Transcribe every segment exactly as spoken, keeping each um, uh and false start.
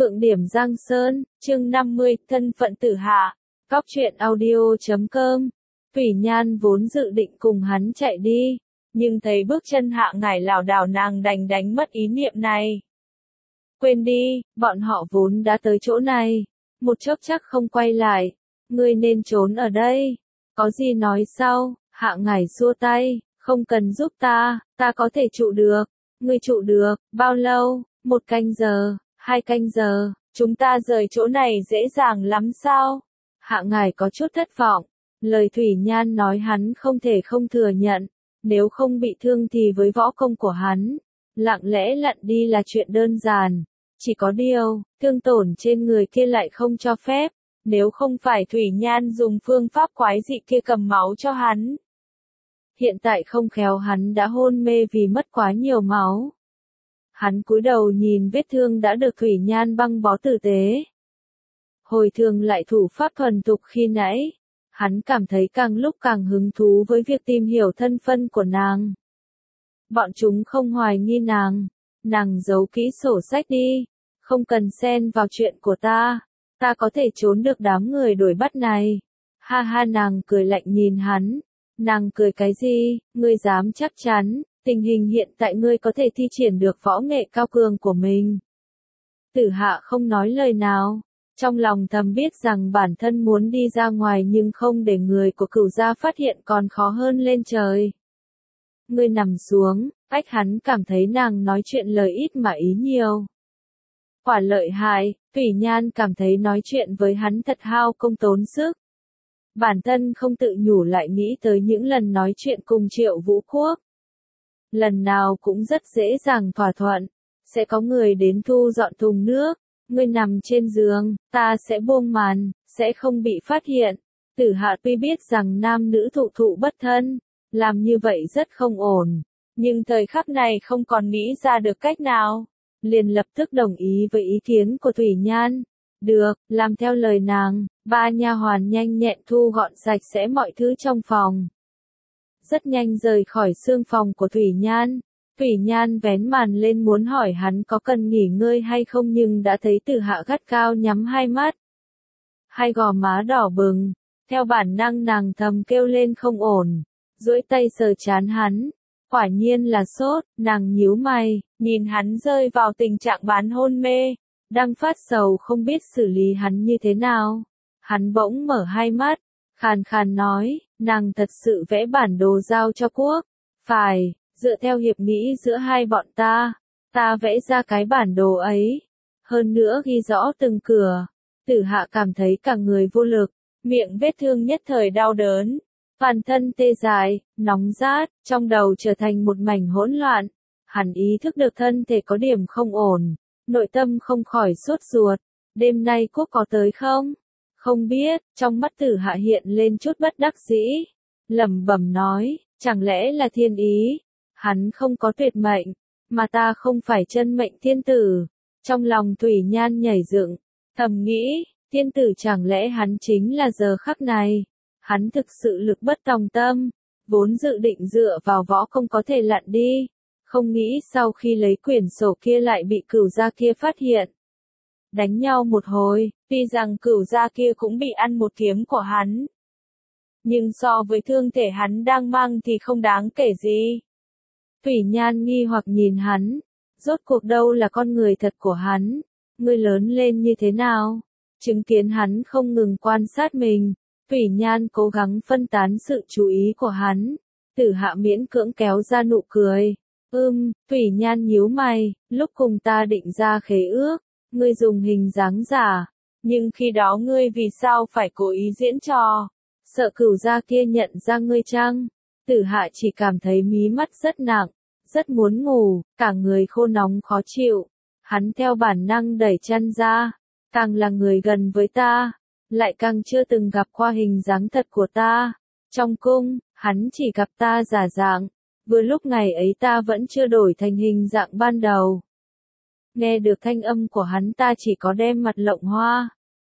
Phượng Điểm Giang Sơn, chương năm mươi, thân phận Tử Hạ, Góc truyện audio chấm com. Thủy Nhan vốn dự định cùng hắn chạy đi, nhưng thấy bước chân Hạ Ngải lảo đảo nàng đành đánh mất ý niệm này. Quên đi, bọn họ vốn đã tới chỗ này, một chốc chắc không quay lại, ngươi nên trốn ở đây. Có gì nói sau, Hạ Ngải xua tay, không cần giúp ta, ta có thể trụ được. Ngươi trụ được, bao lâu, một canh giờ, hai canh giờ, chúng ta rời chỗ này dễ dàng lắm sao? Hạ Ngải có chút thất vọng, lời Thủy Nhan nói hắn không thể không thừa nhận, nếu không bị thương thì với võ công của hắn, lặng lẽ lặn đi là chuyện đơn giản, chỉ có điều, thương tổn trên người kia lại không cho phép, nếu không phải Thủy Nhan dùng phương pháp quái dị kia cầm máu cho hắn. Hiện tại không khéo hắn đã hôn mê vì mất quá nhiều máu. Hắn cúi đầu nhìn vết thương đã được Thủy Nhan băng bó tử tế. Hồi thường lại thủ pháp thuần thục khi nãy, hắn cảm thấy càng lúc càng hứng thú với việc tìm hiểu thân phận của nàng. Bọn chúng không hoài nghi nàng, nàng giấu kỹ sổ sách đi, không cần xen vào chuyện của ta, ta có thể trốn được đám người đuổi bắt này. Ha ha, nàng cười lạnh nhìn hắn. Nàng cười cái gì, ngươi dám chắc chắn, tình hình hiện tại ngươi có thể thi triển được võ nghệ cao cường của mình. Tử Hạ không nói lời nào, trong lòng thầm biết rằng bản thân muốn đi ra ngoài nhưng không để người của Cửu gia phát hiện còn khó hơn lên trời. Ngươi nằm xuống, ách hắn cảm thấy nàng nói chuyện lời ít mà ý nhiều. Quả lợi hại, Thủy Nhan cảm thấy nói chuyện với hắn thật hao công tốn sức. Bản thân không tự nhủ lại nghĩ tới những lần nói chuyện cùng Triệu Vũ Quốc. Lần nào cũng rất dễ dàng thỏa thuận, sẽ có người đến thu dọn thùng nước, ngươi nằm trên giường, ta sẽ buông màn, sẽ không bị phát hiện. Tử Hạ tuy biết rằng nam nữ thụ thụ bất thân, làm như vậy rất không ổn, nhưng thời khắc này không còn nghĩ ra được cách nào, liền lập tức đồng ý với ý kiến của Thủy Nhan. Được, làm theo lời nàng, ba nha hoàn nhanh nhẹn thu gọn sạch sẽ mọi thứ trong phòng. Rất nhanh rời khỏi xương phòng của Thủy Nhan. Thủy Nhan vén màn lên muốn hỏi hắn có cần nghỉ ngơi hay không nhưng đã thấy Tử Hạ gắt cao nhắm hai mắt. Hai gò má đỏ bừng, theo bản năng nàng thầm kêu lên không ổn, duỗi tay sờ trán hắn. Quả nhiên là sốt, nàng nhíu mày, nhìn hắn rơi vào tình trạng bán hôn mê. Đang phát sầu không biết xử lý hắn như thế nào. Hắn bỗng mở hai mắt, khàn khàn nói, nàng thật sự vẽ bản đồ giao cho Quốc. Phải, dựa theo hiệp nghị giữa hai bọn ta, ta vẽ ra cái bản đồ ấy. Hơn nữa ghi rõ từng cửa. Tử Hạ cảm thấy cả người vô lực, miệng vết thương nhất thời đau đớn. Toàn thân tê dại, nóng rát, trong đầu trở thành một mảnh hỗn loạn. Hắn ý thức được thân thể có điểm không ổn. Nội tâm không khỏi sốt ruột, đêm nay Quốc có tới không? Không biết, trong mắt Tử Hạ hiện lên chút bất đắc dĩ, lẩm bẩm nói, chẳng lẽ là thiên ý? Hắn không có tuyệt mệnh, mà ta không phải chân mệnh thiên tử. Trong lòng Thủy Nhan nhảy dựng, thầm nghĩ, thiên tử chẳng lẽ hắn chính là giờ khắc này? Hắn thực sự lực bất tòng tâm, vốn dự định dựa vào võ công có thể lặn đi. Không nghĩ sau khi lấy quyển sổ kia lại bị Cửu gia kia phát hiện. Đánh nhau một hồi, tuy rằng Cửu gia kia cũng bị ăn một kiếm của hắn. Nhưng so với thương thể hắn đang mang thì không đáng kể gì. Thủy Nhan nghi hoặc nhìn hắn, rốt cuộc đâu là con người thật của hắn, ngươi lớn lên như thế nào? Chứng kiến hắn không ngừng quan sát mình, Thủy Nhan cố gắng phân tán sự chú ý của hắn. Tử Hạ miễn cưỡng kéo ra nụ cười. Ưm, Thủy Nhan nhíu mày, lúc cùng ta định ra khế ước, ngươi dùng hình dáng giả, nhưng khi đó ngươi vì sao phải cố ý diễn trò? Sợ Cửu gia kia nhận ra ngươi chăng? Tử Hạ chỉ cảm thấy mí mắt rất nặng, rất muốn ngủ, cả người khô nóng khó chịu. Hắn theo bản năng đẩy chăn ra, càng là người gần với ta, lại càng chưa từng gặp qua hình dáng thật của ta. Trong cung, hắn chỉ gặp ta giả dạng. Vừa lúc ngày ấy ta vẫn chưa đổi thành hình dạng ban đầu. Nghe được thanh âm của hắn ta chỉ có đem mặt lộng hoa.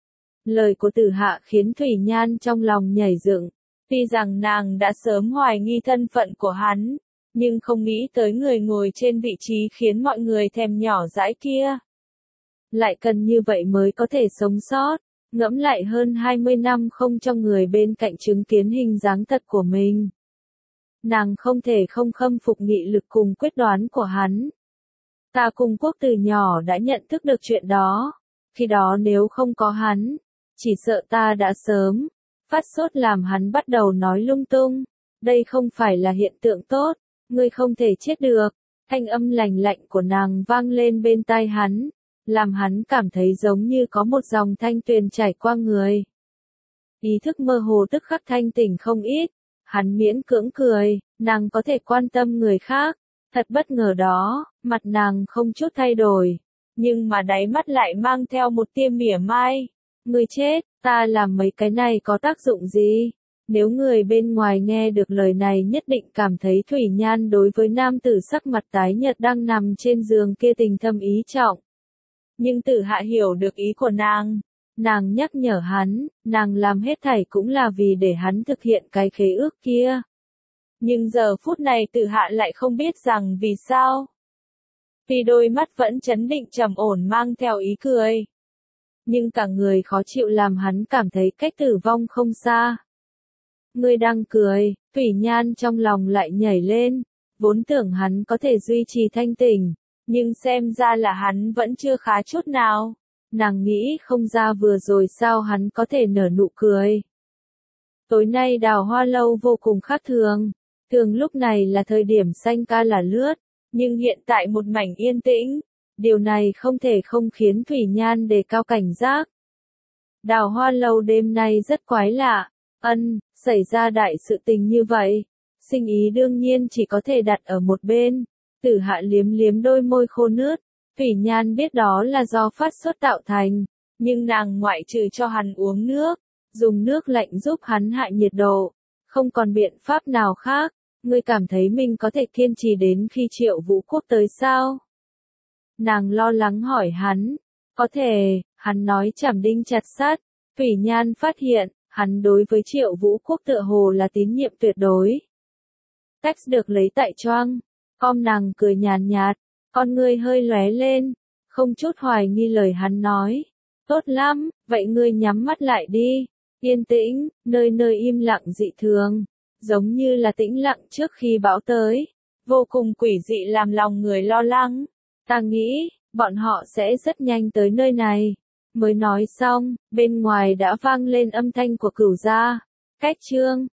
Lời của Tử Hạ khiến Thủy Nhan trong lòng nhảy dựng. Tuy rằng nàng đã sớm hoài nghi thân phận của hắn, nhưng không nghĩ tới người ngồi trên vị trí khiến mọi người thèm nhỏ dãi kia. lại cần như vậy mới có thể sống sót. Ngẫm lại hơn hai mươi năm không cho người bên cạnh chứng kiến hình dáng thật của mình. Nàng không thể không khâm phục nghị lực cùng quyết đoán của hắn. Ta cùng Quốc từ nhỏ đã nhận thức được chuyện đó. Khi đó nếu không có hắn, chỉ sợ ta đã sớm phát sốt làm hắn bắt đầu nói lung tung. Đây không phải là hiện tượng tốt, ngươi không thể chết được. Thanh âm lành lạnh của nàng vang lên bên tai hắn, làm hắn cảm thấy giống như có một dòng thanh tuyền chảy qua người. Ý thức mơ hồ tức khắc thanh tỉnh không ít, hắn miễn cưỡng cười, nàng có thể quan tâm người khác. Thật bất ngờ đó, mặt nàng không chút thay đổi, nhưng mà đáy mắt lại mang theo một tia mỉa mai. Ngươi chết, ta làm mấy cái này có tác dụng gì? Nếu người bên ngoài nghe được lời này nhất định cảm thấy Thủy Nhan đối với nam tử sắc mặt tái nhợt đang nằm trên giường kia tình thâm ý trọng. Nhưng Tử Hạ hiểu được ý của nàng. Nàng nhắc nhở hắn, nàng làm hết thảy cũng là vì để hắn thực hiện cái khế ước kia. Nhưng giờ phút này Tử Hạ lại không biết rằng vì sao. Vì đôi mắt vẫn trấn định trầm ổn mang theo ý cười. Nhưng cả người khó chịu làm hắn cảm thấy cách tử vong không xa. Ngươi đang cười, Thủy Nhan trong lòng lại nhảy lên, vốn tưởng hắn có thể duy trì thanh tỉnh, nhưng xem ra là hắn vẫn chưa khá chút nào. Nàng nghĩ không ra vừa rồi sao hắn có thể nở nụ cười. Tối nay Đào Hoa Lâu vô cùng khác thường, thường lúc này là thời điểm xanh ca là lướt, nhưng hiện tại một mảnh yên tĩnh, điều này không thể không khiến Thủy Nhan đề cao cảnh giác. Đào Hoa Lâu đêm nay rất quái lạ, ân, xảy ra đại sự tình như vậy, sinh ý đương nhiên chỉ có thể đặt ở một bên. Tử Hạ liếm liếm đôi môi khô nướt, Thủy Nhan biết đó là do phát sốt tạo thành, nhưng nàng ngoại trừ cho hắn uống nước, dùng nước lạnh giúp hắn hạ nhiệt độ, không còn biện pháp nào khác. Ngươi cảm thấy mình có thể kiên trì đến khi Triệu Vũ Quốc tới sao? Nàng lo lắng hỏi hắn. Có thể, hắn nói chảm đinh chặt sắt. Thủy Nhan phát hiện, hắn đối với Triệu Vũ Quốc tựa hồ là tín nhiệm tuyệt đối. Text được lấy tại choang. Com nàng cười nhàn nhạt, con ngươi hơi lóe lên, không chút hoài nghi lời hắn nói. Tốt lắm, vậy ngươi nhắm mắt lại đi. Yên tĩnh, nơi nơi im lặng dị thường, giống như là tĩnh lặng trước khi bão tới, vô cùng quỷ dị làm lòng người lo lắng. Ta nghĩ, bọn họ sẽ rất nhanh tới nơi này. Mới nói xong, bên ngoài đã vang lên âm thanh của Cửu gia. Cách chương